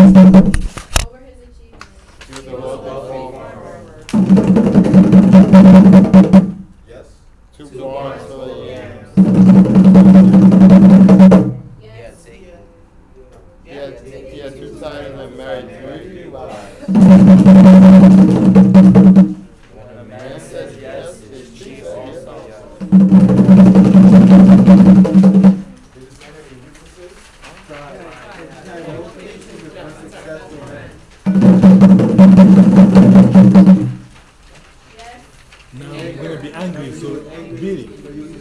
What were his achievements? He was a wealthy farmer. Yes. Two barns full of yams. Yes. He had two sons and married three wives. When a man says yes, his chief says also yes. Now you're going to be angry, so beat it.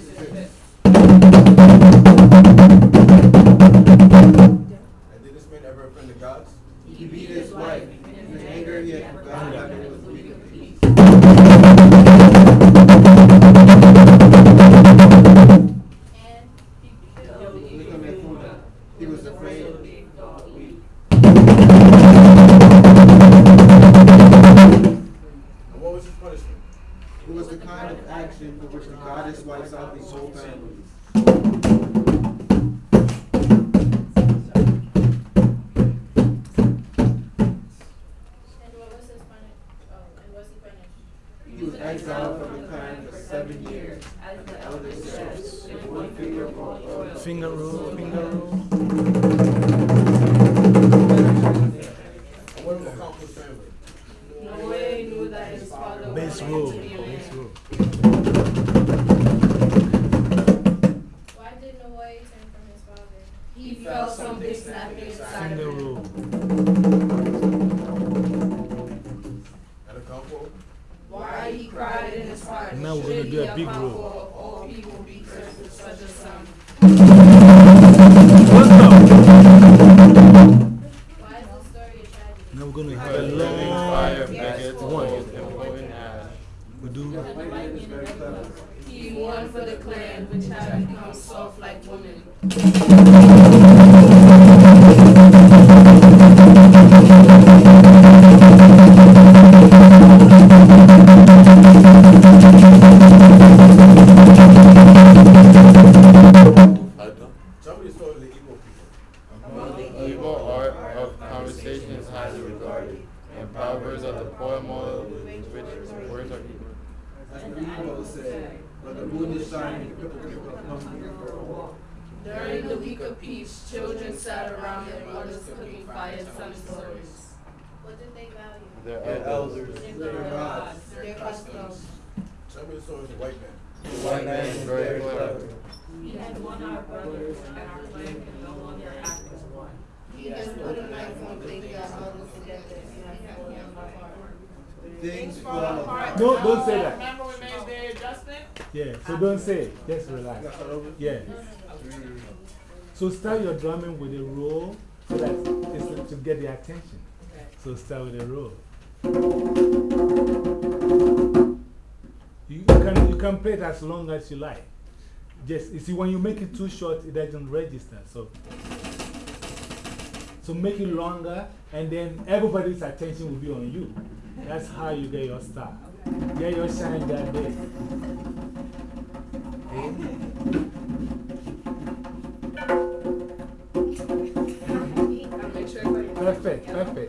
And did this man ever offend the gods? He beat his wife. In anger, he had forgotten that it was a week of peace. And He was afraid. And what was his punishment? It was the kind of action for which the goddess wipes out the whole family. what was his punish? Oh, and was he punished? He was exiled from the clan for 7 years, as the elders said, in one finger roll oil. Finger roll, finger roll. And what of a conquered family? Noe knew that his father Base was roll, going to be a man. base roll. Why did Noah turn from his father? He felt something snapping inside Finger of him. roll. And a conqueror? Why he cried in his heart. Now we're gonna should do a he big conqueror roll. of all people be cursed with such a son? Let's go. Why is this story a tragedy? Now we're going to have a Living fire long begets one. important ash. We do. He mourned for the clan which had become soft like women. Tell me the story of the Igbo people. Evil art of conversation is highly regarded, and proverbs of the poem which words are evil. As the Igbo say, but the moon is shining, people come for a walk. During the week of peace, children sat around their mothers cooking fire and telling stories. What did they value? Their elders. Their gods, their customs. Tell me the story of the white man. The white man is very clever. We had won our brothers, and our clan can no longer act as one. He has put a knife on things that held us together and have fallen apart. Things fall apart. No, don't say that. Remember we made the adjustment? Yeah, so don't say it. Just relax. Yeah. So start your drumming with a roll so that it's to get the attention. So start with a roll. You can play it as long as you like. Just, you see, when you make it too short, it doesn't register. So make it longer, and then everybody's attention will be on you. That's how you get your star. Get your shine that day. Perfect, perfect.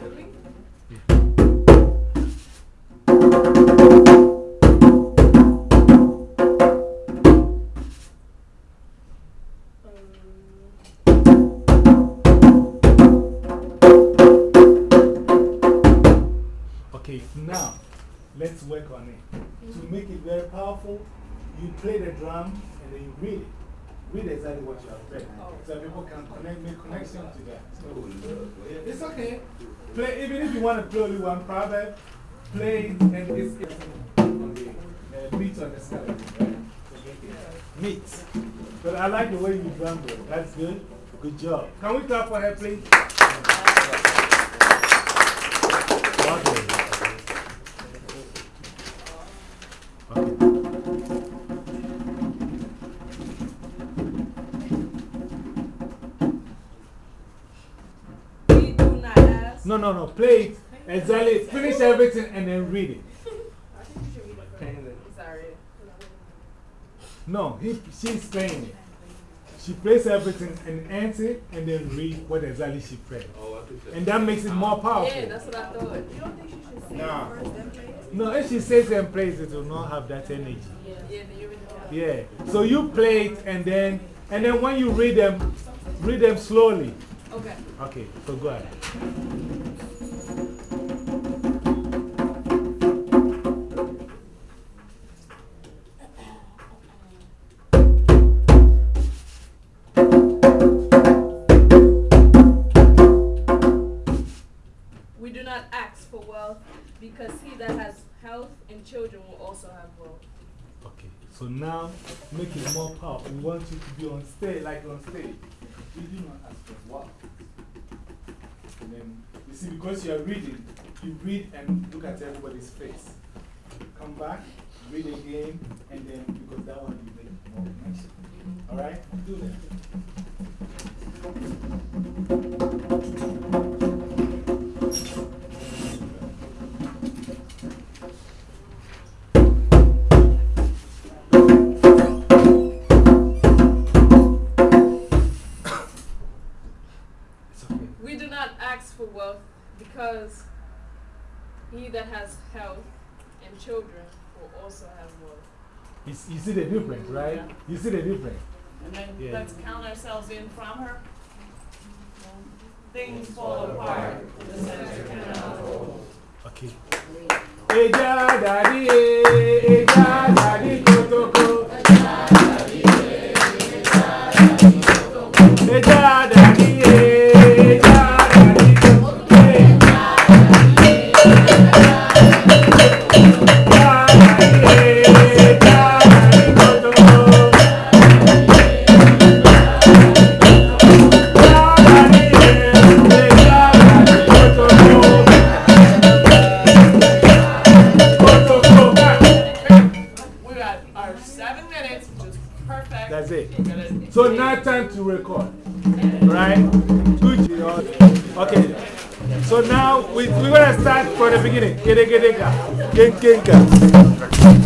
Okay, now let's work on it. To make it very powerful, you play the drum and then you read it. Read exactly what you have played. So people can make connection to that. It's okay. Play, even if you want to play only one proverb, play it and it's on the beat on the scale. Meat. But I like the way you drum it. That's good. Good job. Can we clap for her, please? Okay. No, no, no. Play it. Exactly. Finish everything and then read it. Sorry. No, she's playing it. she plays everything and ends it and then read what exactly she played. And that makes it more powerful. Yeah, that's what I thought. You don't think she should say it first, then play it? No, if she says and plays, it will not have that energy. Yeah, then you really have. Yeah. So you play it and then when you read them slowly. Okay. Okay, so go ahead. We do not ask for wealth because he that has health and children will also have wealth. Okay, so now make it more powerful. We want you to be on stage, like on stage. We do not ask for wealth. And then, you see, because you are reading, you read and look at everybody's face. Come back, read again, and then, because that one you make more connection. All right? Do that. We do not ask for wealth because he that has health and children will also have wealth. You see the difference, right? Yeah. You see the difference. And then Yeah. let's count ourselves in from her. Things fall apart, the center cannot hold. Okay. Eja daddy, eja daddy kotoko. Eja daddy, eja daddy kotoko. Eja daddy, We got our 7 minutes, which is perfect. That's it. We're gonna So now time to record. Right? Good. Okay. So now we're going to start from the beginning. Kenka.